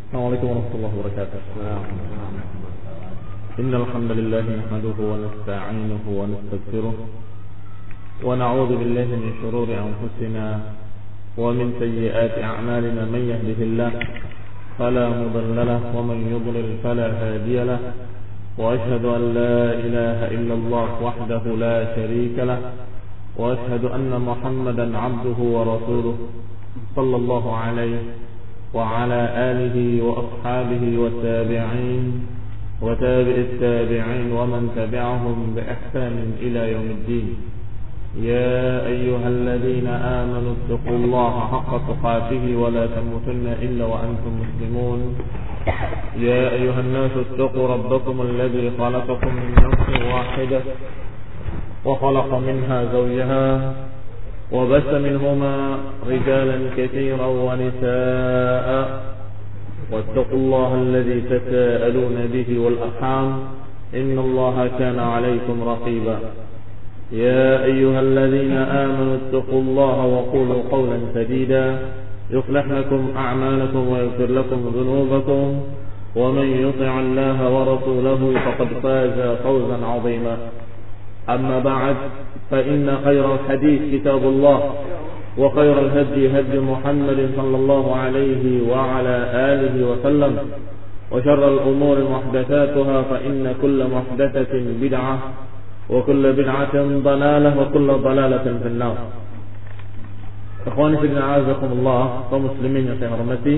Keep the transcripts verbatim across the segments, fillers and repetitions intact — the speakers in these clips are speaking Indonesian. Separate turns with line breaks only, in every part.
Assalamualaikum warahmatullahi wabarakatuh. Innal hamdalillah nahmaduhu wa nasta'inuhu wa nastaghfiruh wa na'udzu billahi min shururi anfusina wa min sayyiati a'malina man yahdihillahu fala mudilla lahu wa man yudlil fala hadiya lahu wa ashhadu an la ilaha illallah wahdahu la sharika lahu wa ashhadu anna Muhammadan 'abduhu wa rasuluhu sallallahu alaihi وعلى آله وأصحابه والتابعين وتابع التابعين ومن تبعهم بإحسان إلى يوم الدين. يا أيها الذين آمنوا اتقوا الله حق تقاته ولا تموتن إلا وأنتم مسلمون. يا أيها الناس اتقوا ربكم الذي خلقكم من نفس واحدة وخلق منها زوجها وبث منهما رجالا كثيرا ونساء واتقوا الله الذي تساءلون به والأرحام إن الله كان عليكم رقيبا. يا أيها الذين آمنوا اتقوا الله وقولوا قولا سديدا يصلح لكم أعمالكم ويغفر لكم ذنوبكم ومن يطع الله ورسوله فقد فاز فوزا عظيما. أما بعد فإن خير الحديث كتاب الله وخير الهدي هدي محمد صلى الله عليه وعلى آله وسلم وشر الأمور محدثاتها فإن كل محدثة بدعة وكل بدعة ضلالة وكل ضلالة في النار. Ikhwani fillah a'azakumullah, kaum muslimin yang saya hormati.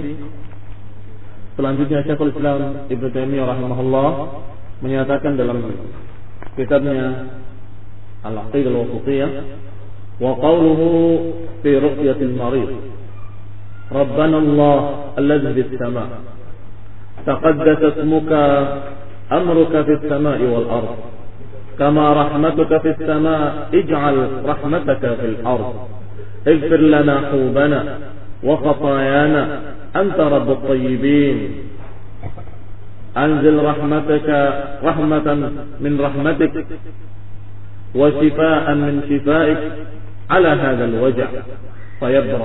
Selanjutnya Syekhul Islam Ibnu Taimiyah rahimahullah menyatakan dalam kitabnya Al-Aqidah Al-Wasithiyah wa qawluhu fi ruqyatil marid Rabbana Allah alladhi fis sama' taqaddasa ismuka amruka fis sama'i wal ard kama rahmatuka fis sama' ij'al rahmataka fil ard ighfir lana hubana wa khatayana anta rabbut tayyibin anzil rahmataka rahmatan min rahmatik wa shifaan min shifaik ala hadzal wajh fayabra.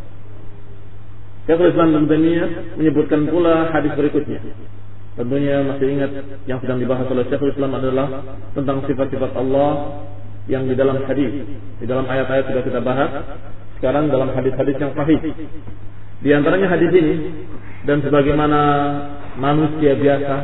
Syekhul Islam Ibnu Taimiyah menyebutkan pula hadis berikutnya. Tentunya masih ingat yang sedang dibahas oleh Syekhul Islam adalah tentang sifat-sifat Allah yang di dalam hadis. Di dalam ayat-ayat sudah kita bahas. Sekarang dalam hadis-hadis yang sahih. Di antaranya hadis ini, dan sebagaimana manusia biasa,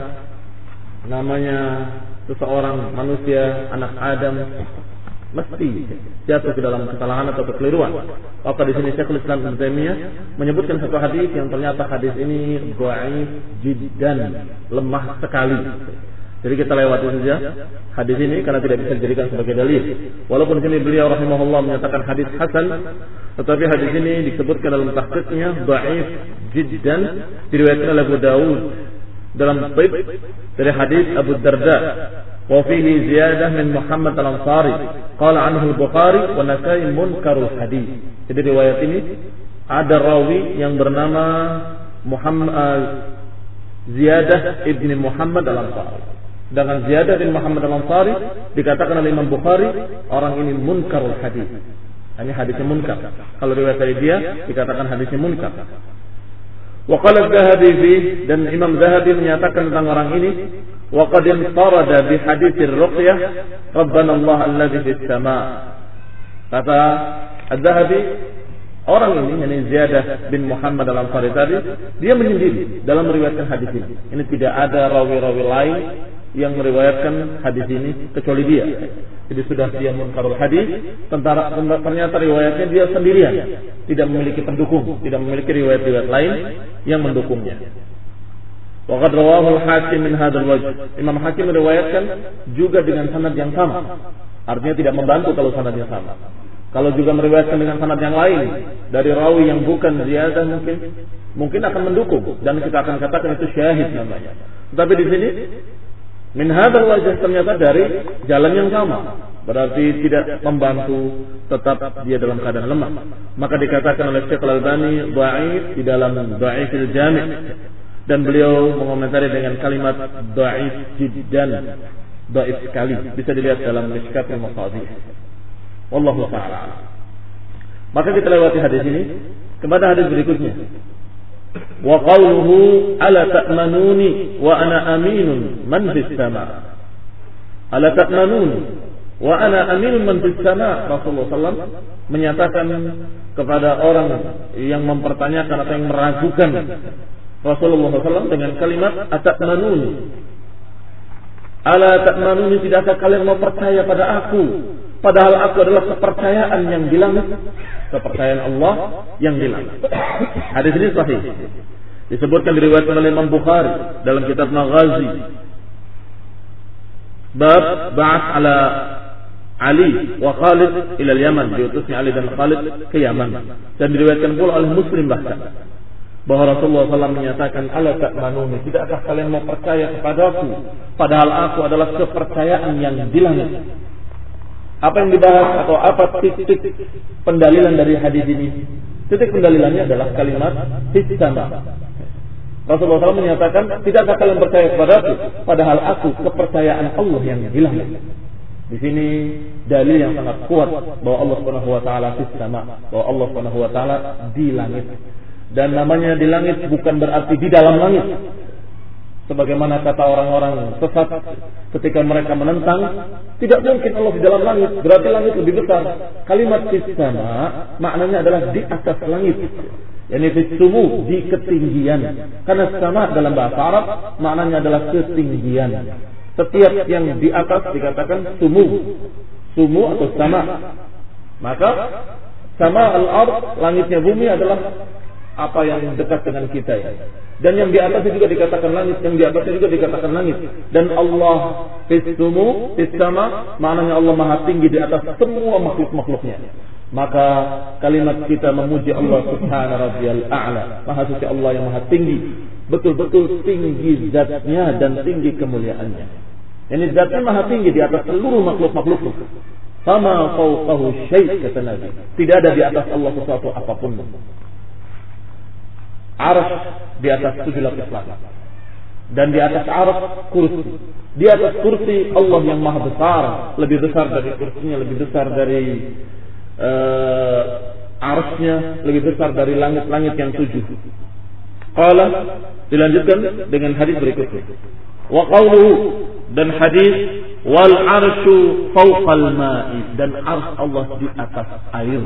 namanya seseorang manusia anak Adam mesti jatuh ke dalam kesalahan atau kekeliruan. Maka di sini Syekhul Islam Ibnu Taimiyah menyebutkan satu hadis yang ternyata hadis ini dhaif jiddan, lemah sekali. Jadi kita lewati saja hadis ini karena tidak bisa dijadikan sebagai dalil. Walaupun di sini beliau rahimahullah menyatakan hadis hasan, tetapi hadis ini disebutkan dalam tahqiqnya dhaif jiddan, diriwayatkan oleh Abu Dawud dalam Tib dari hadis Abu Darda wa fihi ziyadah min Muhammad al-Ansari qala anhu al-Bukhari wa Nasai munkarul hadis. Jadi riwayat ini ada rawi yang bernama Muhammad uh, Ziyadah ibni Muhammad al-Ansari. Dengan Ziyadah bin Muhammad al-Ansari dikatakan oleh Imam Bukhari orang ini munkarul hadis. Ini hadisnya munkar. Kalau riwayat dari dia dikatakan hadisnya munkar. Wa qala Az-Zahabi fi, dan Imam Zahabi menyatakan tentang orang ini wa qad infarada bi haditsir ruqyah Rabbana Allah alladhi fis sama'. Kata Az-Zahabi, orang ini yakni Ziyadah bin Muhammad al-Ansari tadi, dia menyendiri dalam meriwayatkan hadis ini. Ini tidak ada rawi-rawi lain yang meriwayatkan hadis ini kecuali dia. Jadi sudah dia munkarul hadis, tentara ternyata riwayatnya dia sendirian, tidak memiliki pendukung, tidak memiliki riwayat-riwayat lain yang mendukungnya. Wa qad rawahu al-Hakim min hadzal wajh. Imam Hakim meriwayatkan juga dengan sanad yang sama. Artinya tidak membantu kalau sanadnya sama. Kalau juga meriwayatkan dengan sanad yang lain dari rawi yang bukan Ziyadah mungkin mungkin akan mendukung dan kita akan katakan itu syahid namanya. Tetapi di sini min hadzal wajh ternyata dari jalan yang sama, berarti tidak membantu, tetap dia dalam keadaan lemah. Maka dikatakan oleh Syekh Al-Albani dhaif di dalam Dhaifil Jami', dan beliau mengomentari dengan kalimat dhaif jiddan, dhaif sekali. Bisa dilihat dalam Mishkatul Masadih. Wallahu ta'ala. Maka kita lewati hadis ini kepada hadis berikutnya. Wa qawluhu ala ta'manuni wa ana aminun man fis sama. Ala ta'manuni wa ana aminun man fis sama. Rasulullah sallallahu alaihi wasallam menyatakan kepada orang yang mempertanyakan atau yang meragukan Rasulullah sallallahu alaihi wasallam dengan kalimat ata'manuni. Ala ta'manuni, tidakkah kalian mau percaya pada aku? Padahal aku adalah kepercayaan yang di langit, kepercayaan Allah yang di langit. Hadis ini sahih. Disebutkan diriwayatkan oleh Imam Bukhari dalam kitab Maghazi. Bab ba'ats ala Ali wa Khalid ila Yaman, diutusnya Ali dan Khalid ke Yaman. Dan diriwayatkan pula oleh Muslim bahkan bahwa Rasulullah sallallahu alaihi wasallam menyatakan, ala ta'manuni, tidakkah kalian mau percaya kepadaku padahal aku adalah kepercayaan yang di langit. Apa yang dibahas atau apa titik pendalilan dari hadis ini? Titik pendalilannya adalah kalimat fis-sama. Rasulullah sallallahu alaihi wasallam menyatakan, tidakkah kalian percaya kepadaku padahal aku kepercayaan Allah yang di langit. Di sini dalil yang sangat kuat bahwa Allah Subhanahu wa taala fis-sama, bahwa Allah Subhanahu wa taala di langit. Dan namanya di langit bukan berarti di dalam langit. Sebagaimana kata orang-orang sesat ketika mereka menentang, tidak mungkin Allah di dalam langit, berarti langit lebih besar. Kalimat fis-sama maknanya adalah di atas langit. Yani fis-sumu, di ketinggian. Karena sama dalam bahasa Arab maknanya adalah ketinggian. Setiap yang di atas dikatakan sumu. Sumu atau sama. Maka sama al-ard, langitnya bumi adalah apa yang dekat dengan kita ya. Dan yang di atasnya juga dikatakan langit, yang di atasnya juga dikatakan langit. Dan Allah fis-sumu, fis-sama, maknanya Allah Maha tinggi di atas semua makhluk-makhluknya. Maka kalimat kita memuji Allah Subhana Rabbiyal A'la, Maha suci Allah yang Maha tinggi, betul-betul tinggi zatnya dan tinggi kemuliaannya. Ini zatnya Maha tinggi di atas seluruh makhluk-makhluk. Fama fawqahu syai', kata Nabi. Tidak ada di atas Allah sesuatu apapun. Arsy di atas tujuh lapis langit. Dan di atas arsy kursi. Di atas kursi Allah yang Maha besar, lebih besar dari kursinya, lebih besar dari uh, arsy-nya, lebih besar dari langit-langit yang tujuh. Qala, dilanjutkan dengan hadis berikutnya. Wa qawluhu, dan hadis wal arsyu fawqal ma'i, dan arsy Allah di atas air.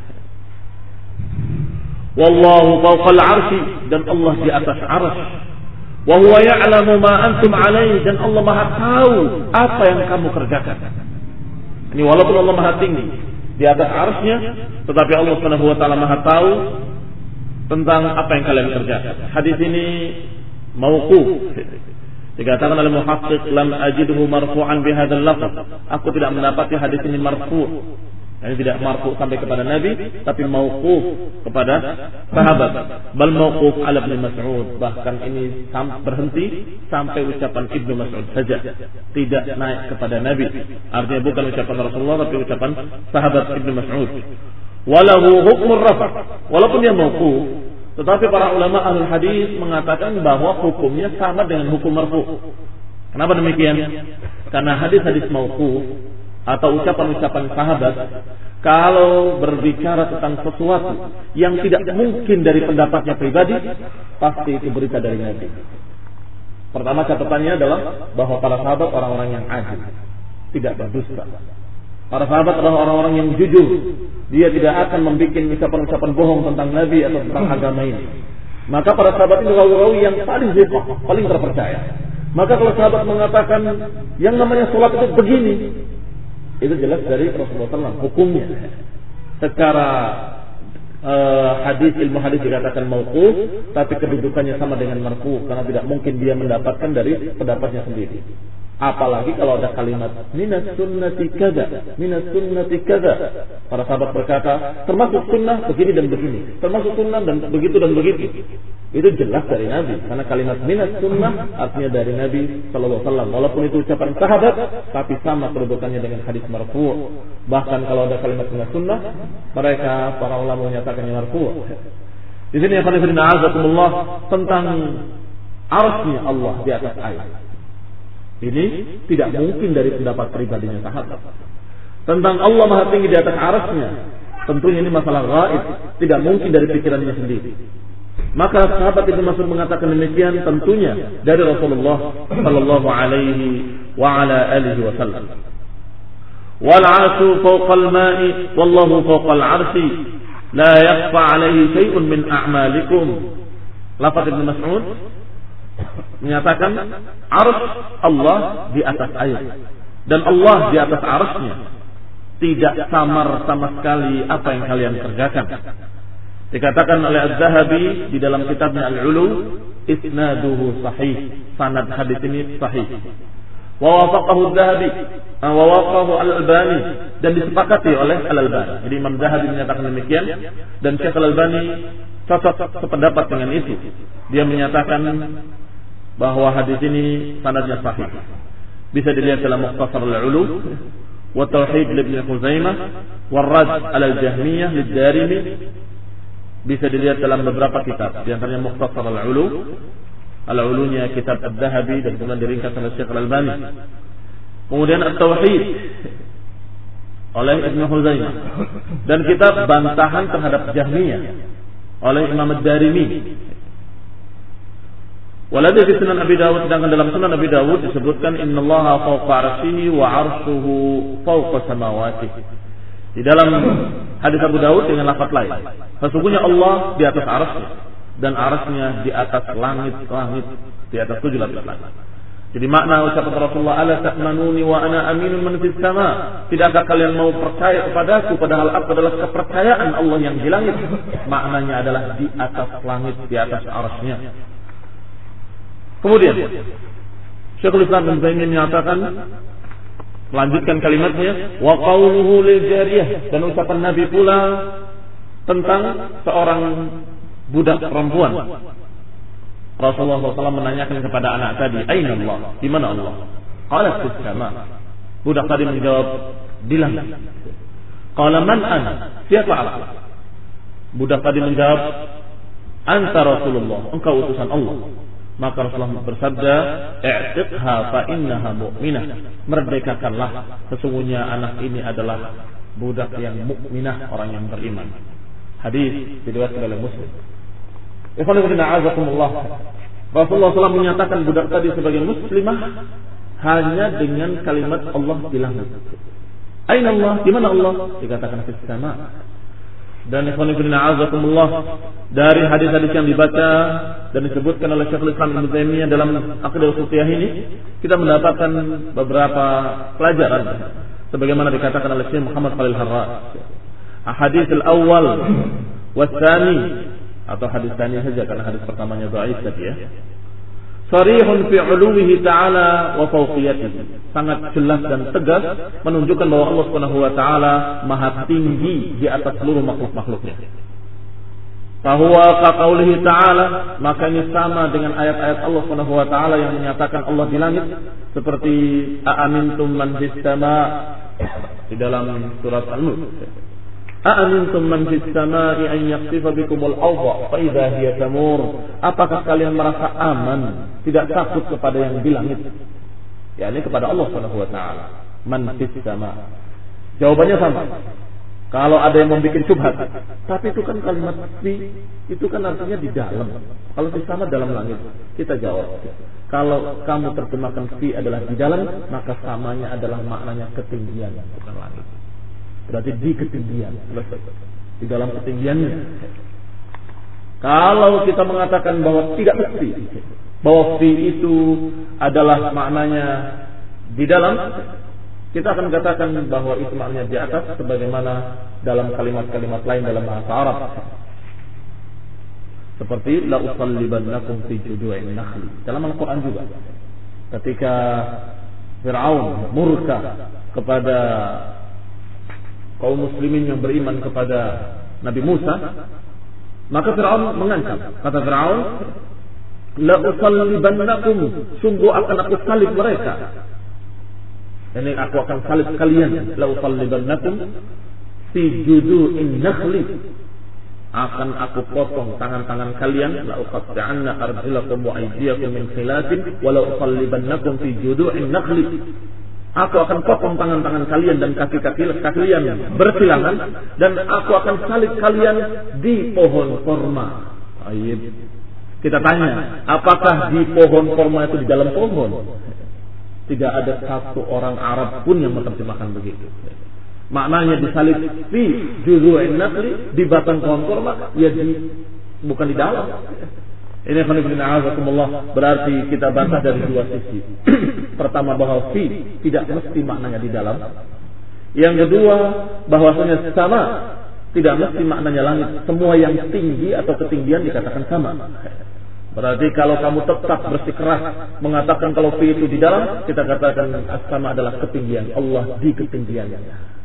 Wallahu fawqal arsy, dan Allah di atas arsy. Wa huwa ya'lamu ma antum alaihi, dan Allah Maha tahu apa yang kamu kerjakan. Ini walaupun Allah Maha tinggi di atas arsy-Nya, tetapi Allah Subhanahu wa taala Maha tahu tentang apa yang kalian kerjakan. Hadis ini mauquf. Dikatakan oleh muhaqqiq, lam ajidhu marfu'an bihadzal lafz. Aku tidak mendapati hadis ini marfu'. Ini tidak marfu sampai kepada Nabi, tapi mauquf kepada sahabat. Bal mauquf ala Ibnu Mas'ud, bahkan ini berhenti sampai ucapan Ibnu Mas'ud saja, tidak naik kepada Nabi. Artinya bukan ucapan Rasulullah tapi ucapan sahabat Ibnu Mas'ud. Walahu hukmur rafa', walaupun dia mauquf, tetapi para ulama ahli hadis mengatakan bahwa hukumnya sama dengan hukum marfu'. Kenapa demikian? Karena hadis-hadis mauquf atau ucapan-ucapan sahabat kalau berbicara tentang sesuatu yang tidak mungkin dari pendapatnya pribadi, pasti itu berita dari Nabi. Pertama catatannya adalah bahwa para sahabat orang-orang yang adil, tidak berdusta. Para sahabat adalah orang-orang yang jujur. Dia tidak akan membuat ucapan-ucapan bohong tentang Nabi atau tentang agama ini. Maka para sahabat ini rawi-rawi yang paling zifah, paling terpercaya. Maka kalau sahabat mengatakan yang namanya sholat itu begini, itu jelas dari Rasulullah sallallahu alaihi wasallam hukumnya. Secara uh, hadis, ilmu hadis dikatakan mauquf, tapi kedudukannya sama dengan marfu karena tidak mungkin dia mendapatkan dari pendapatnya sendiri. Apalagi kalau ada kalimat minas sunnati kaza, minas sunnati kaza. Para sahabat berkata, termasuk sunnah begini dan begini, termasuk sunnah dan begitu dan begitu. Itu jelas dari Nabi, karena kalimat minas sunnah artinya dari Nabi sallallahu alaihi wasallam. Walaupun itu ucapan sahabat, tapi sama kedudukannya dengan hadis marfu'. Bahkan kalau ada kalimat minas sunnah, mereka para ulama menyatakannya marfu'. Di sini yang paling azakumullah tentang arsy-Nya Allah di atas air. Ini tidak mungkin dari pendapat pribadinya sahabat. Tentang Allah Maha tinggi di atas arsy-Nya, tentunya ini masalah gaib, tidak mungkin dari pikirannya sendiri. Maka sahabat Ibnu Mas'ud mengatakan demikian tentunya dari Rasulullah sallallahu alaihi wa ala alihi wasallam. Wal 'arsyu fawqal ma'i wallahu fawqal 'arsy la yakhfa 'alaihi syai'un min a'malikum. Lafaz Ibnu Mas'ud menyatakan arsy Allah di atas air dan Allah di atas arsy-Nya. Tidak samar sama sekali apa yang kalian kerjakan. Dikatakan oleh Az-Zahabi di dalam kitabnya Al-Ulu, isnaduhu sahih, sanad hadis ini sahih. Wa wafaqahu Az-Zahabi, wa wafaqahu Al-Albani, dan disepakati oleh Al-Albani. Jadi Imam Zahabi menyatakan demikian dan Syekh Al-Albani cocok sependapat dengan itu. Dia menyatakan bahwa hadis ini sanadnya sahih. Bisa dilihat dalam Mukhtasar Al-Ulu wa Tauhid Ibnu Khuzaimah wa Rad Al-Jahmiyah Lid-Darimi. Bisa dilihat dalam beberapa kitab, di antaranya Mukhtasar Al-Ulu, Al-Ulunya kitab Al-Dhahabi dan kemudian diringkas oleh Syekh Al-Albani. Kemudian At-Tauhid oleh Ibnu Khuzaimah dan kitab bantahan terhadap Jahmiyah oleh Imam Ad-Darimi. Waladhi fi Sunan Abi Dawud, sedangkan dalam Sunan Abi Dawud disebutkan innallaha fawqa 'arsyihi wa 'arshuhu fawqa samawati. Di dalam hadis Abu Dawud dengan lafaz lain, sesungguhnya Allah di atas arsy-Nya dan arsy-Nya di atas langit-langit, di atas tujuh lapis langit. Jadi makna ucapan Rasulullah, ala ta'manuni wa ana aminun man fis sama. Tidakkah kalian mau percaya kepadaku padahal aku adalah kepercayaan Allah yang di langit? Maknanya adalah di atas langit, di atas arsy-Nya. Kemudian Syekhul Islam Ibnu Taimiyah menyatakan, melanjutkan kalimatnya, wa qauluhu lil jariyah, dan ucapan Nabi pula tentang seorang budak perempuan. Rasulullah shallallahu alaihi wasallam menanyakan kepada anak tadi, aina Allah, di mana Allah? Qala fis sama. Budak tadi menjawab, di langit. Qala man ana? Siapa aku? Budak tadi menjawab, anta Rasulullah, engkau utusan Allah. Maka Rasulullah bersabda, i'tiqha fa innaha mu'minah. Merdekakanlah, sesungguhnya anak ini adalah budak yang mukminah, orang yang beriman. Hadis diriwayatkan oleh Muslim. Ikhwan fillah, azakumullah. Rasulullah shallallahu alaihi wasallam menyatakan budak tadi sebagai muslimah hanya dengan kalimat Allah di langit. Aina Allah? Di mana Allah? Dikatakan fis sama. Dan ikhwan fillah, azakumullah, dari hadis-hadis yang dibaca dan disebutkan oleh Syekhul Islam Ibnu Taimiyah dalam Aqidah Ushuliyah ini, kita mendapatkan beberapa pelajaran sebagaimana dikatakan oleh Syekh Muhammad Khalil Harras. Hadis al-awwal was-tsani, atau hadis tsani saja karena hadis pertamanya dhaif tadi ya. Sharihun fi 'uluwihi ta'ala wa fawqiyatihi. Sangat jelas dan tegas menunjukkan bahwa Allah Subhanahu wa taala maha tinggi di atas seluruh makhluk-makhluknya. Fahuwa ka qaulihi ta'ala, maka ini sama dengan ayat-ayat Allah Subhanahu wa taala yang menyatakan Allah di langit, seperti a'amintum man fis sama' di dalam surat Al-Mulk. A'amintum man fis sama'i an yakhsifa bikumul awda fa idza hiya tamur. Apakah kalian merasa aman, tidak takut kepada yang di langit? yakni kepada Allah Subhanahu wa taala. Man fis sama. Jawabannya sama. Kalau ada yang membuat syubhat, tapi itu kan kalimat fi, itu kan artinya di dalam. Kalau fis sama dalam langit, kita jawab. Kalau kamu terjemahkan fi adalah di dalam, maka samanya adalah maknanya ketinggian, bukan langit. Berarti di ketinggian, di dalam ketinggiannya. Kalau kita mengatakan bahwa tidak mesti, bahwa fi itu adalah maknanya di dalam, kita akan katakan bahwa itu maknanya di atas, sebagaimana dalam kalimat-kalimat lain dalam bahasa Arab. Seperti la usallibannakum fi judu'in nakhli. Dalam Al-Qur'an juga. Ketika Fir'aun murka kepada kaum muslimin yang beriman kepada Nabi Musa, maka Fir'aun mengancam. Kata Fir'aun, la usallibannakum, sungguh akan aku salib mereka. Ini aku akan salib kalian. La usallibannakum fi judu'in nakhli, akan aku potong tangan-tangan kalian. La uqatta'anna arjulakum wa aydiyakum min khilafin wa la usallibannakum fi judu'in nakhli, aku akan potong tangan-tangan kalian dan kaki-kaki kalian bersilangan, dan aku akan salib kalian di pohon korma. Ayib. Kita tanya, apakah di pohon korma itu di dalam pohon? Tidak ada satu orang Arab pun yang menerjemahkan begitu. Maknanya disalib fi juzu'in nakhli, di batang pohon korma, ya di, bukan di dalam. Ini khonibina berarti kita bantah dari dua sisi. Pertama, bahwa fi tidak mesti maknanya di dalam. Yang kedua, bahwasanya sama tidak mesti maknanya langit. Semua yang tinggi atau ketinggian dikatakan sama. Berarti kalau kamu tetap bersikeras mengatakan kalau fi itu di dalam, kita katakan as-sama adalah ketinggian, Allah di ketinggiannya.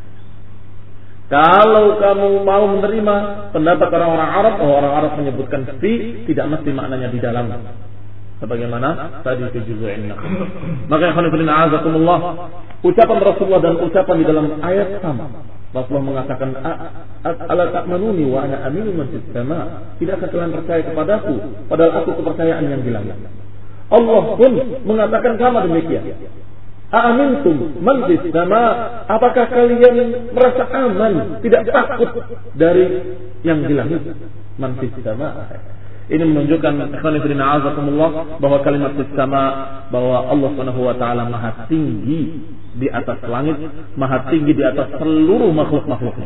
Kalau kamu mau menerima pendapat orang-orang Arab, bahwa orang Arab menyebutkan fi tidak mesti maknanya di dalam, sebagaimana tadi fi juzu'in nakhli. Maka ikhwan fillah a'azakumullah, ucapan Rasulullah dan ucapan di dalam ayat sama. Rasulullah mengatakan, ala ta'manuni wa ana aminu man fis sama. Tidakkah kalian percaya kepadaku padahal aku kepercayaan yang di langit? Allah pun mengatakan sama demikian. A'amintum man fis sama. Apakah kalian merasa aman, tidak takut dari yang di langit? Man fis sama. Ini menunjukkan ikhwan fillah a'azakumullah bahwa kalimat fis sama, bahwa Allah Subhanahu wa taala maha tinggi di atas langit, maha tinggi di atas seluruh makhluk-makhluknya.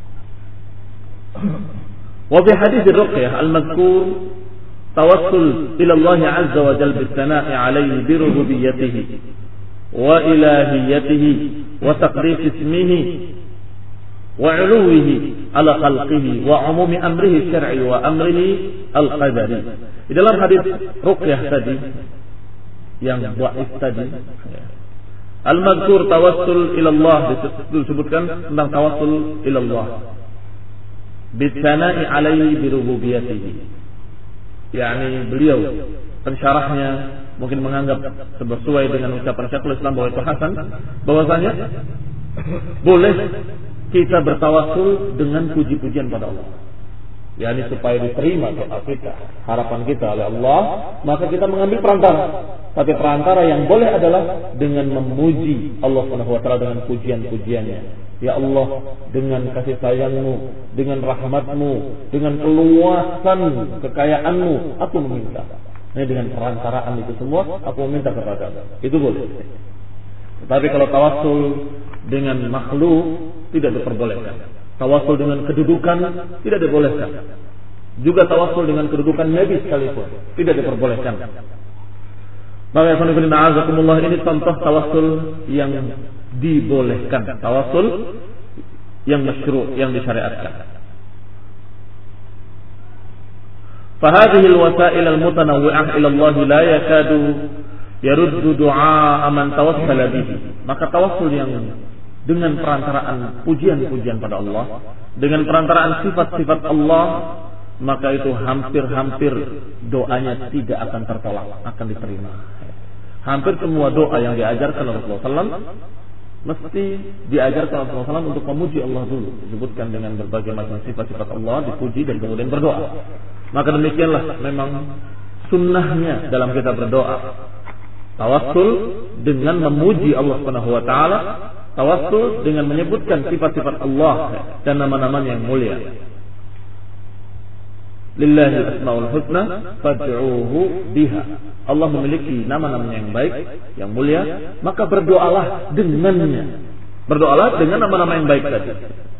Wa fi hadits ar-ruqyah al-madhkur tawassul ila Allah 'azza wa jalla bis-sana'i 'alayhi bi rububiyyatihi wa ilahiyatihi wa taqdis ismihi wa 'uluwihi 'ala khalqihi wa 'umumi amrihi syar'i wa amrihi al-qadari. Di dalam hadis ruqyah tadi yang dhaif tadi, al-madhkur tawassul ila Allah, disebutkan tentang tawassul ila Allah bisana'i alaihi birububiyatihi. Yani beliau pensyarahnya mungkin menganggap sesuai dengan ucapan Syekhul Islam bahwa itu hasan, bahwasanya boleh kita bertawassul dengan puji-pujian pada Allah, yakni supaya diterima doa kita, harapan kita oleh Allah, maka kita mengambil perantara. Tapi perantara yang boleh adalah dengan memuji Allah Subhanahu wa taala dengan pujian-pujiannya. Ya Allah, dengan kasih sayang-Mu, dengan rahmat-Mu, dengan keluasan kekayaan-Mu, aku meminta. Ini dengan perantaraan itu semua, aku meminta kepada-Mu. Itu boleh. Tetapi kalau tawassul dengan makhluk tidak diperbolehkan. Tawassul dengan kedudukan tidak dibolehkan. Juga tawassul dengan kedudukan Nabi sekalipun tidak diperbolehkan. Maka ini contoh tawassul yang dibolehkan, tawassul yang masyru', yang disyariatkan. Fahadhihi alwasail almutanawwi'ah ila Allah la yakadu yaruddu du'a man tawassala bihi. Maka tawassul yang dengan perantaraan pujian-pujian pada Allah, dengan perantaraan sifat-sifat Allah, maka itu hampir-hampir doanya tidak akan tertolak, akan diterima. Hampir semua doa yang diajarkan Rasulullah sallallahu alaihi wasallam mesti diajarkan Rasulullah sallallahu alaihi wasallam untuk memuji Allah dulu, disebutkan dengan berbagai macam sifat-sifat Allah, dipuji dan kemudian berdoa. Maka demikianlah memang sunnahnya dalam kita berdoa. Tawassul dengan memuji Allah Subhanahu wa taala, tawassul dengan menyebutkan sifat-sifat Allah dan nama-namanya yang mulia. Lillahi al-asmaul husna fad'uuhu biha. Allah memiliki nama-namanya yang baik, yang mulia, maka berdoalah dengannya. Berdoalah dengan nama-nama yang baik tadi.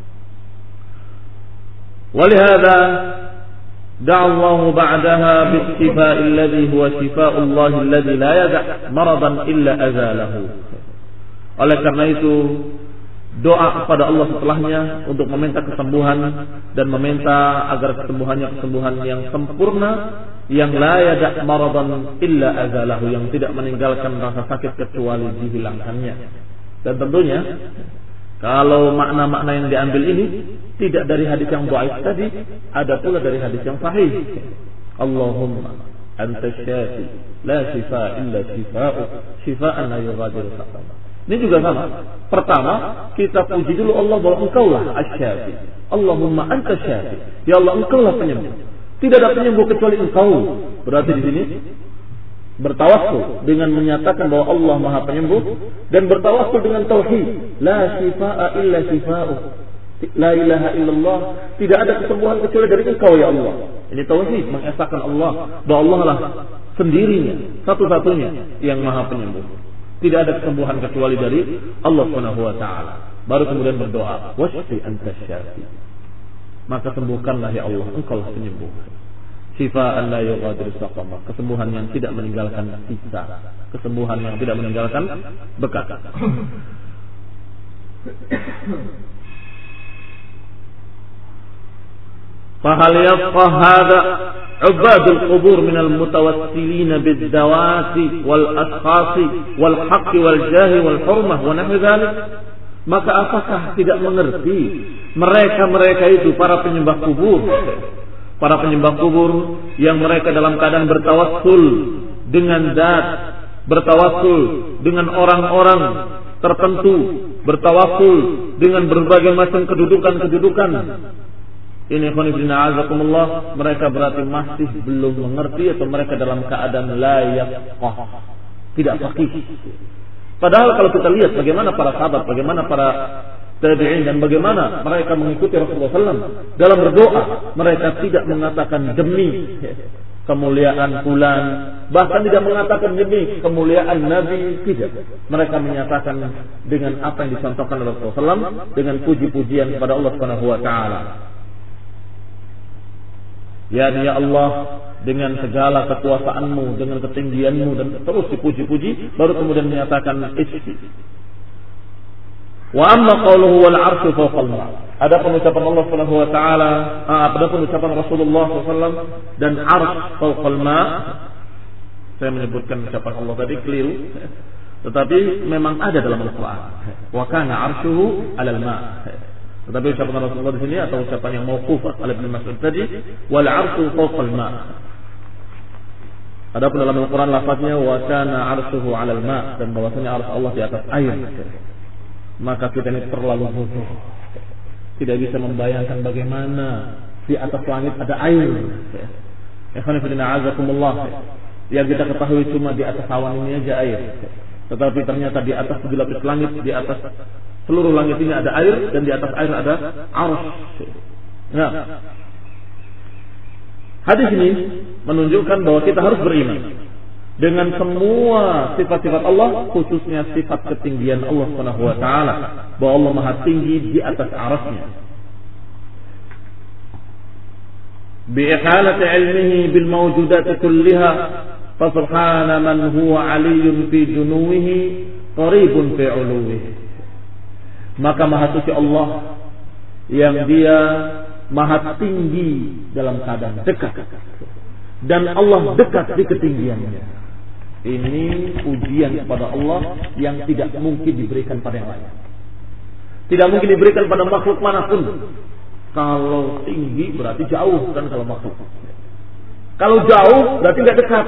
Walihada da'a Allah ba'daha bis-shifaa'i alladhi huwa shifaa'u Allah alladhi la yada' maradan illa azalahu. Oleh karena itu doa kepada Allah setelahnya untuk meminta kesembuhan dan meminta agar kesembuhannya kesembuhan yang sempurna, yang la yada' maradan illa azalahu, yang tidak meninggalkan rasa sakit kecuali dihilangkannya. Dan tentunya kalau makna-makna yang diambil ini tidak dari hadis yang dhaif tadi, ada pula dari hadis yang sahih. Allahumma anta syafi la shifaa illa shifaa'uk shifaa'an la yughadiru saqama. Ini juga sama. Pertama, kita puji dulu Allah bahwa Engkau lah asy-syafi. Allahumma anta syafi. Ya Allah, Engkau lah penyembuh. Tidak ada penyembuh kecuali Engkau. Berarti di sini bertawassul dengan menyatakan bahwa Allah Maha Penyembuh dan bertawassul dengan tauhid. La shifaa'a illa shifaa'uk. La ilaha illallah. Tidak ada kesembuhan kecuali dari Engkau ya Allah. Ini tauhid, mengesahkan Allah, bahwa Allah lah sendirinya, satu-satunya yang Maha Penyembuh. Tidak ada kesembuhan kecuali dari Allah Subhanahu wa taala. Baru kemudian berdoa, washfi anta syafi. Maka sembuhkanlah ya Allah, Engkau lah penyembuh. Shifaan la yughadiru saqama, kesembuhan yang tidak meninggalkan sisa, kesembuhan yang tidak meninggalkan bekas. Fahal yafqah hadha ubadul qubur minal mutawassilin bidzawati wal ashkhasi wal haqqi wal jahi wal hurmah wa nahwi dzalik? Maka apakah tidak mengerti mereka-mereka itu para penyembah kubur, para penyembah kubur yang mereka dalam keadaan bertawassul dengan zat, bertawassul dengan orang-orang tertentu, bertawassul dengan berbagai macam kedudukan-kedudukan. Ini khonifina azakumullah, mereka berarti masih belum mengerti atau mereka dalam keadaan layak, tidak faqih. Padahal kalau kita lihat bagaimana para sahabat, bagaimana para tabi'in dan bagaimana mereka mengikuti Rasulullah sallallahu alaihi wasallam dalam berdoa, mereka tidak mengatakan demi kemuliaan fulan, bahkan tidak mengatakan demi kemuliaan Nabi, tidak. Mereka menyatakan dengan apa yang dicontohkan oleh Rasulullah sallallahu alaihi wasallam, dengan puji-pujian kepada Allah Subhanahu wa taala. Ya ya Allah, dengan segala kekuasaanmu, dengan ketinggianmu, dan terus dipuji-puji, baru kemudian menyatakan isfi. Wa amma qawluhu wal arsyu fawqal ma'. Ada pengucapan Allah Subhanahu wa taala, ada pengucapan Rasulullah sallallahu alaihi wasallam dan arsy fawqal ma'. Saya menyebutkan ucapan Allah tadi keliru, tetapi memang ada dalam Al-Qur'an. Wa kana arsyuhu 'alal ma'. Tetapi ucapan Rasulullah di sini atau ucapan yang mauquf oleh Ibnu Mas'ud tadi, wal 'arsyu fawqal ma'. Adapun dalam Al-Qur'an lafaznya wa kana 'arshuhu 'alal ma', dan bahwasanya arsy Allah di atas air. Maka kita ini terlalu bodoh, tidak bisa membayangkan bagaimana di atas langit ada air. Ikhwan fillah azakumullah, yang kita ketahui cuma di atas awan ini aja air, tetapi ternyata di atas tujuh lapis langit, di atas seluruh langit ini ada air, dan di atas air ada arsy. Nah, hadis ini menunjukkan bahwa kita harus beriman dengan semua sifat-sifat Allah, khususnya sifat ketinggian Allah Subhanahu wa taala, bahwa Allah Maha tinggi di atas arasy-Nya. Bi ihalati ilmihi bil mawjudat kulliha, fa subhana man huwa 'aliyyun fi dunuwihi qaribun fi 'uluwihi. Maka Maha suci Allah yang Dia Maha tinggi dalam keadaan dekat, dan Allah dekat di ketinggiannya. Ini ujian kepada Allah yang tidak mungkin diberikan pada yang lain. Tidak mungkin diberikan pada makhluk manapun. Kalau tinggi berarti jauh kan kalau makhluk. Kalau jauh berarti tidak dekat.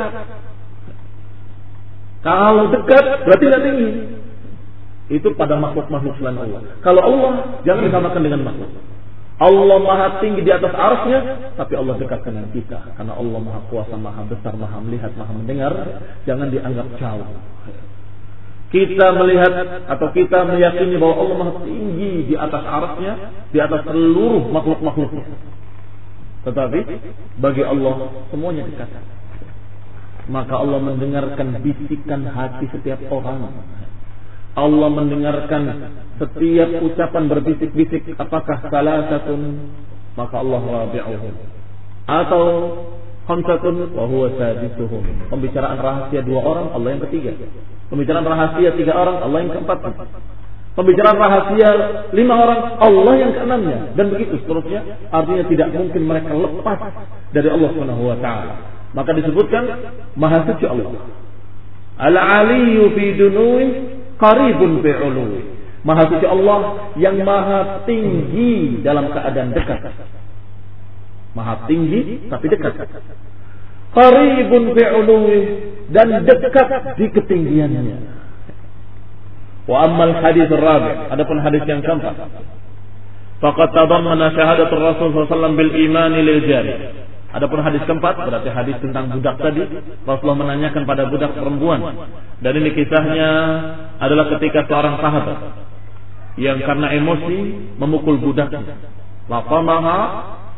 Kalau dekat berarti tidak tinggi. Itu pada makhluk-makhluk selain Allah. Kalau Allah jangan disamakan dengan makhluk. Allah Maha tinggi di atas arsy-Nya, tapi Allah dekat dengan kita, karena Allah Maha kuasa, Maha besar, Maha melihat, Maha mendengar. Jangan dianggap jauh. Kita melihat atau kita meyakini bahwa Allah Maha tinggi di atas arsy-Nya, di atas seluruh makhluk-makhluknya. Tetapi bagi Allah semuanya dekat. Maka Allah mendengarkan bisikan hati setiap orang. Allah mendengarkan setiap ucapan berbisik-bisik, apakah salasatun, maka Allah rabi'uhum, atau khamsatun wa huwa sadisuhum. Pembicaraan rahasia dua orang, Allah yang ketiga. Pembicaraan rahasia tiga orang, Allah yang keempat. Pembicaraan rahasia lima orang, Allah yang keenamnya, dan begitu seterusnya. Artinya tidak mungkin mereka lepas dari Allah Subhanahu wa taala. Maka disebutkan Maha suci Allah. Al-'aliyyu fi dunuwi qaribun fi 'uluwi. Maha suci Allah yang maha tinggi dalam keadaan dekat. Maha tinggi tapi dekat. Qaribun fi 'uluwi, dan dekat di ketinggiannya. Wa ammal hadits ar-rabi', adapun hadis yang keempat, faqad tadammana syahadatul Rasul sallallahu alaihi wasallam bil iman lil jari. Adapun hadis keempat berarti hadis tentang budak tadi. Rasulullah menanyakan pada budak perempuan, dan ini kisahnya adalah ketika seorang sahabat yang karena emosi memukul budaknya. Laqamaha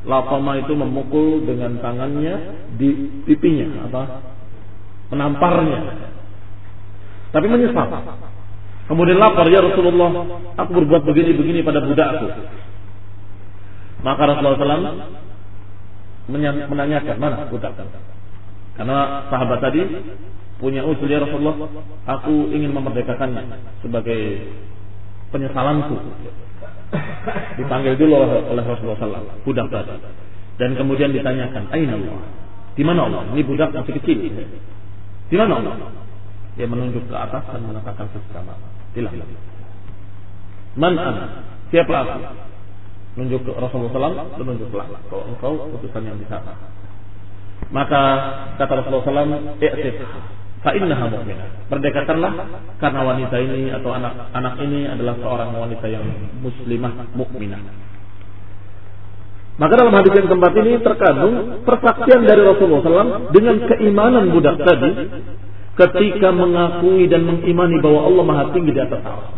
Latama itu memukul dengan tangannya di pipinya, apa? Menamparnya. Tapi menyesal. Kemudian lapar, ya Rasulullah, aku berbuat begini-begini pada budakku. Maka Rasulullah shallallahu alaihi wasallam menanyakan, mana budak? Karena sahabat tadi punya usul, ya Rasulullah, aku ingin memerdekakannya sebagai penyesalanku. Dipanggil dulu oleh Rasulullah shallallahu alaihi wasallam budak tadi, dan kemudian ditanyakan, aina Allah? Di mana Allah? Ini budak masih kecil. Di mana Allah? Dia menunjuk ke atas dan mengatakan sesama. Dilah. Man ana? Siapa aku? Menunjuk ke Rasulullah shallallahu alaihi wasallam, menunjuklah kalau engkau utusan yang di sana. Maka kata Rasulullah shallallahu alaihi wasallam, i'tif fa innaha mu'minah. Merdekakanlah karena wanita ini atau anak-anak ini adalah seorang wanita yang muslimah mukminah. Maka dalam hadis yang keempat ini terkandung persaksian dari Rasulullah shallallahu alaihi wasallam dengan keimanan budak tadi ketika mengakui dan mengimani bahwa Allah Maha Tinggi di atas arsy.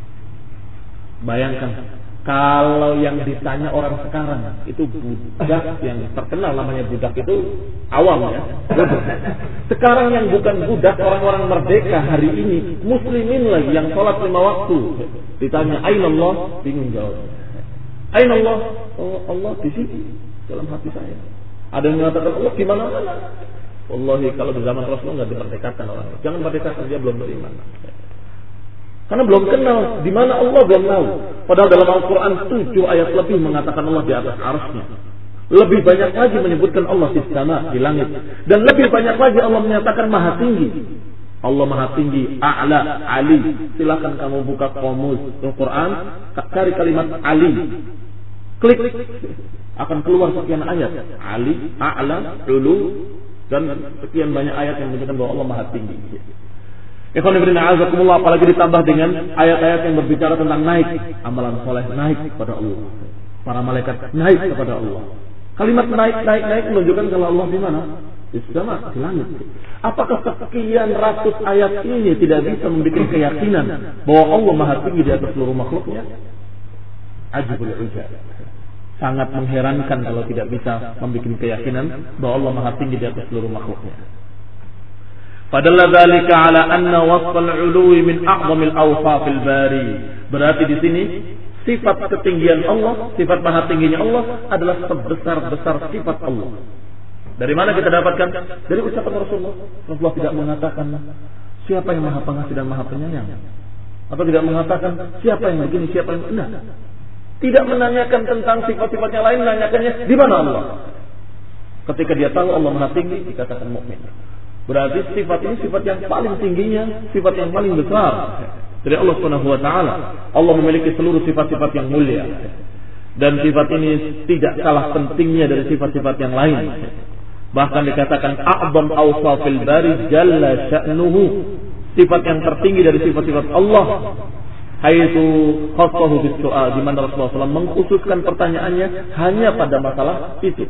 Bayangkan kalau yang ditanya orang sekarang itu budak yang terkenal namanya budak itu awam ya. Sekarang yang bukan budak, orang-orang merdeka hari ini, muslimin lagi yang sholat lima waktu, ditanya aina Allah, bingung jawab. Aina Allah? Oh, Allah di sini dalam hati saya. Ada yang mengatakan Allah di mana-mana. Wallahi kalau di zaman Rasulullah nggak dimerdekakan orang. Jangan merdekakan, dia belum beriman. Karena belum kenal di mana Allah, belum tahu. Padahal dalam Al-Quran tujuh ayat lebih mengatakan Allah di atas arsy-Nya. Lebih banyak lagi menyebutkan Allah di sana, di langit. Dan lebih banyak lagi Allah menyatakan Maha Tinggi. Allah Maha Tinggi, A'la, Ali. Silakan kamu buka kamus Al-Quran, cari kalimat Ali. Klik, akan keluar sekian ayat. Ali, A'la, Ulu, dan sekian banyak ayat yang menunjukkan bahwa Allah Maha Tinggi. Ikhwan fillah a'azakumullah, apalagi ditambah dengan ayat-ayat yang berbicara tentang naik, amalan soleh naik kepada Allah, para malaikat naik kepada Allah. Kalimat naik, naik, naik menunjukkan kalau Allah di mana? Di sana, di langit. Apakah sekian ratus ayat ini tidak bisa membuat keyakinan bahwa Allah Maha Tinggi di atas seluruh makhluknya? Ajibul ujab. Sangat mengherankan kalau tidak bisa membuat keyakinan bahwa Allah Maha Tinggi di atas seluruh makhluknya. Padahal dzalika ala anna wasfal 'uluwi min a'zamil awsafil bari. Berarti di sini sifat ketinggian Allah, sifat maha tingginya Allah adalah sebesar-besar sifat Allah. Dari mana kita dapatkan? Dari ucapan Rasulullah. Rasulullah tidak mengatakan siapa yang maha pengasih dan maha penyayang, atau tidak mengatakan siapa yang begini, siapa yang enggak. Tidak menanyakan tentang sifat-sifatnya lain, menanyakannya di mana Allah. Ketika dia tahu Allah maha tinggi, dikatakan mukmin. Berarti sifat ini sifat yang paling tingginya, sifat yang paling besar dari Allah Subhanahu wa taala. Allah memiliki seluruh sifat-sifat yang mulia. Dan sifat ini tidak kalah pentingnya dari sifat-sifat yang lain. Bahkan dikatakan a'zam awsafil bari jalla sya'nuhu. Sifat yang tertinggi dari sifat-sifat Allah. Haitsu khassahu bis-su'al, di mana Rasulullah shallallahu alaihi wasallam mengkhususkan pertanyaannya hanya pada masalah itu.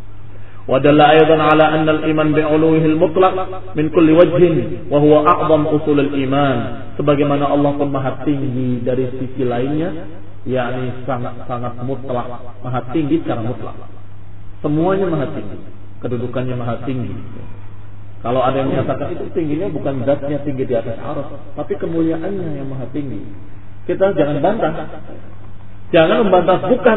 ودل أيضا على أن الإيمان بعلوه المطلق من كل وجه وهو أعظم أصول الإيمان. Sebagaimana Allah pun maha tinggi dari sisi lainnya, yakni sangat-sangat mutlak, maha tinggi secara mutlak. Semuanya maha tinggi, kedudukannya maha tinggi. Kalau ada yang menyatakan itu tingginya bukan zatnya tinggi di atas arsy, tapi kemuliaannya yang maha tinggi, kita jangan bantah. Jangan membantah, bukan.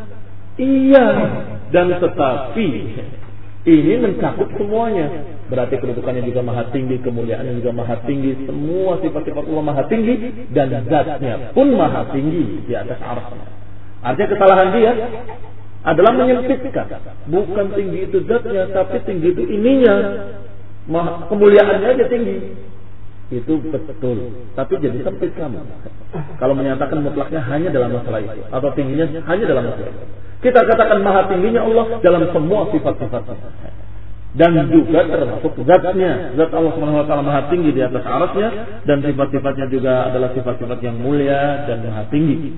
Iya, dan tetapi ini mencakup semuanya. Berarti kedudukannya juga maha tinggi, kemuliaannya juga maha tinggi, semua sifat-sifat Allah maha tinggi, dan zatnya pun maha tinggi di atas arsy. Artinya kesalahan dia adalah menyempitkan. Bukan tinggi itu zatnya, tapi tinggi itu ininya, maha, kemuliaannya aja tinggi. Itu betul, tapi jadi sempit kamu kalau menyatakan mutlaknya hanya dalam masalah itu, atau tingginya hanya dalam masalah itu. Kita katakan maha tingginya Allah dalam semua sifat-sifatnya, dan juga termasuk zatnya. Zat Allah Subhanahu wa taala maha tinggi di atas arsy-Nya, dan sifat-sifatnya juga adalah sifat-sifat yang mulia dan maha tinggi.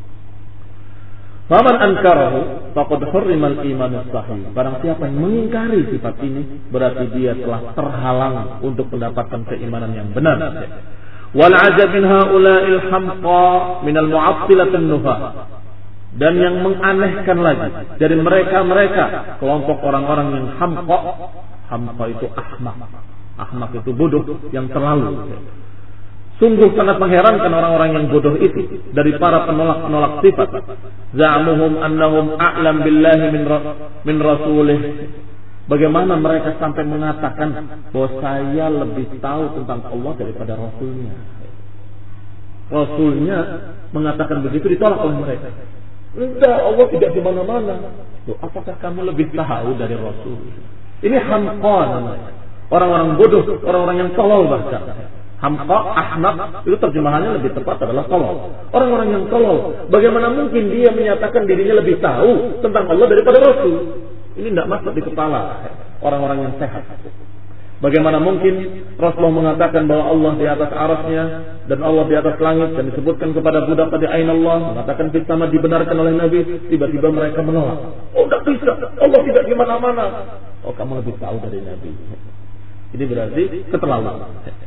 Faman ankarahu faqad hurrimal imanus sahih. Barang siapa yang mengingkari sifat ini, berarti dia telah terhalang untuk mendapatkan keimanan yang benar. Wal ajab min haula'il hamqa minal mu'attilatin nufah. Dan yang menganehkan lagi dari mereka-mereka kelompok orang-orang yang hamqa. Hamqa itu ahmak. Ahmak itu bodoh yang terlalu. Sungguh sangat mengherankan orang-orang yang bodoh itu dari para penolak-penolak sifat. Za'amuhum annahum a'lam billahi min, ra, min rasulih. Bagaimana mereka sampai mengatakan bahwa saya lebih tahu tentang Allah daripada Rasulnya. Rasulnya mengatakan begitu, ditolak oleh mereka. Enggak, Allah tidak di mana-mana. Loh, apakah kamu lebih tahu dari Rasul? Ini hamqa namanya. Orang-orang bodoh, orang-orang yang tolol bahkan. Hamqa, ahmak, itu terjemahannya lebih tepat adalah tolol. Orang-orang yang tolol, bagaimana mungkin dia menyatakan dirinya lebih tahu tentang Allah daripada Rasul? Ini tidak masuk di kepala orang-orang yang sehat. Bagaimana mungkin Rasulullah mengatakan bahwa Allah di atas arasnya dan Allah di atas langit, dan disebutkan kepada budak tadi Aina Allah, mengatakan fis sama dibenarkan oleh Nabi, tiba-tiba mereka menolak. Oh, tidak bisa, Allah tidak di mana-mana. Oh, kamu lebih tahu dari Nabi. Ini berarti keterlaluan.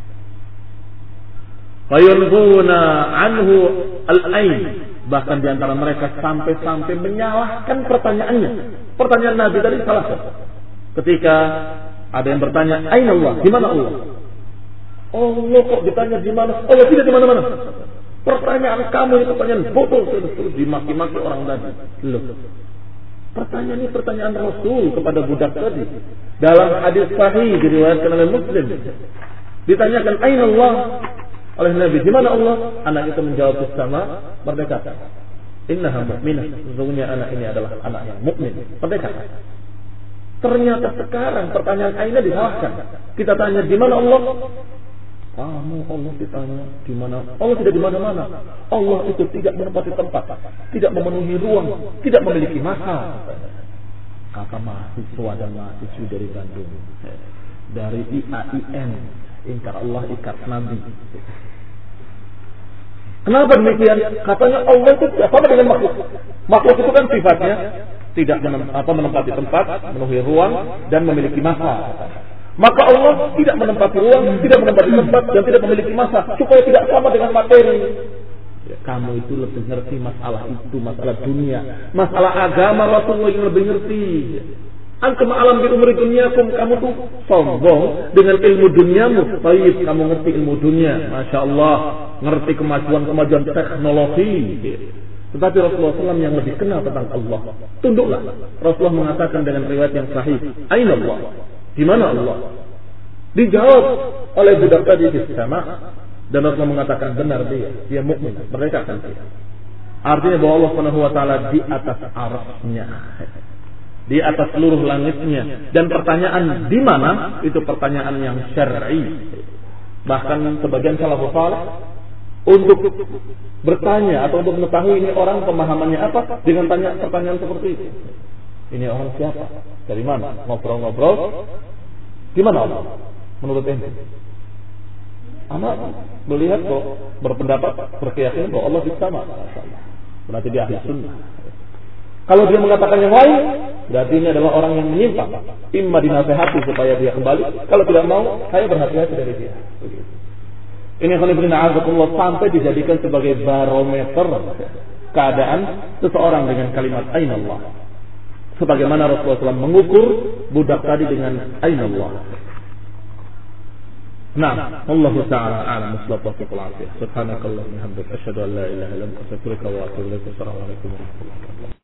Fayunfuna anhu al-ain, bahkan di antara mereka sampai-sampai menyalahkan pertanyaannya. Pertanyaan Nabi tadi salah. Ketika ada yang bertanya, Aina Allah? Di mana Allah? Allah kok ditanya di mana? Allah tidak di mana-mana. Pertanyaan kamu ini pertanyaan bodoh, terus dimaki-maki orang tadi. Loh. Pertanyaan ini pertanyaan Rasul kepada budak tadi. Dalam hadis sahih diriwayatkan oleh Muslim. Ditanyakan, Aina Allah? Oleh Nabi, di mana Allah? Anak itu menjawab bersama, merdeka. Innaha mu'minah. Sesungguhnya anak ini adalah anak yang mukmin. Merdeka. Ternyata sekarang pertanyaan Aina disalahkan. Kita tanya di mana Allah? Kamu Allah ditanya di mana? Allah tidak di mana-mana. Allah itu tidak menempati tempat, tidak memenuhi ruang, tidak memiliki masa. Kata mahasiswa dan mahasiswi dari Bandung, dari I A I N, ingkar Allah, ingkar Nabi. Kenapa demikian? Katanya Allah itu sama dengan makhluk. Makhluk itu kan sifatnya tidak menem, apa, menempati tempat, memenuhi ruang, dan memiliki masa. Maka Allah tidak menempati ruang, tidak menempati tempat, dan tidak memiliki masa, supaya tidak sama dengan materi. Kamu itu lebih ngerti masalah itu, masalah dunia, masalah agama Rasulullah yang lebih ngerti. Antum alam bi umri dunyakum, kamu tuh sombong dengan ilmu duniamu. Baik, kamu ngerti ilmu dunia, masya Allah, ngerti kemajuan-kemajuan teknologi. Tetapi Rasulullah shallallahu alaihi wasallam yang lebih kenal tentang Allah. Tunduklah. Rasulullah mengatakan dengan riwayat yang sahih, Aina Allah? Di mana Allah? Dijawab oleh budak tadi di sama, dan Rasulullah mengatakan benar dia, dia mukmin, mereka akan dia. Artinya bahwa Allah Subhanahu wa taala di atas arasnya, di atas seluruh langitnya. Dan pertanyaan di mana itu pertanyaan yang syar'i. Bahkan sebagian salafus saleh untuk bertanya atau untuk mengetahui ini orang pemahamannya apa dengan tanya pertanyaan seperti itu. Ini orang siapa? Dari mana? Ngobrol-ngobrol. Di mana Allah? Menurut ente? Anak melihat kok berpendapat berkeyakinan bahwa Allah di sama. Berarti dia ahli sunnah. Kalau dia mengatakan yang lain, berarti ini adalah orang yang menyimpang. Imma dinasehati supaya dia kembali. Kalau tidak mau, saya berhati-hati dari dia. Ini khonibrina'azakullah sampai dijadikan sebagai barometer keadaan seseorang dengan kalimat Aina Allah. Sebagaimana Rasulullah shallallahu alaihi wasallam mengukur budak tadi dengan Aina Allah. Nah, Allah Ta'ala a'lam bishawab. Subhanakallahumma wa bihamdika asyhadu an la ilaha illa anta astaghfiruka wa atubu ilaik. Assalamualaikum warahmatullahi wabarakatuh.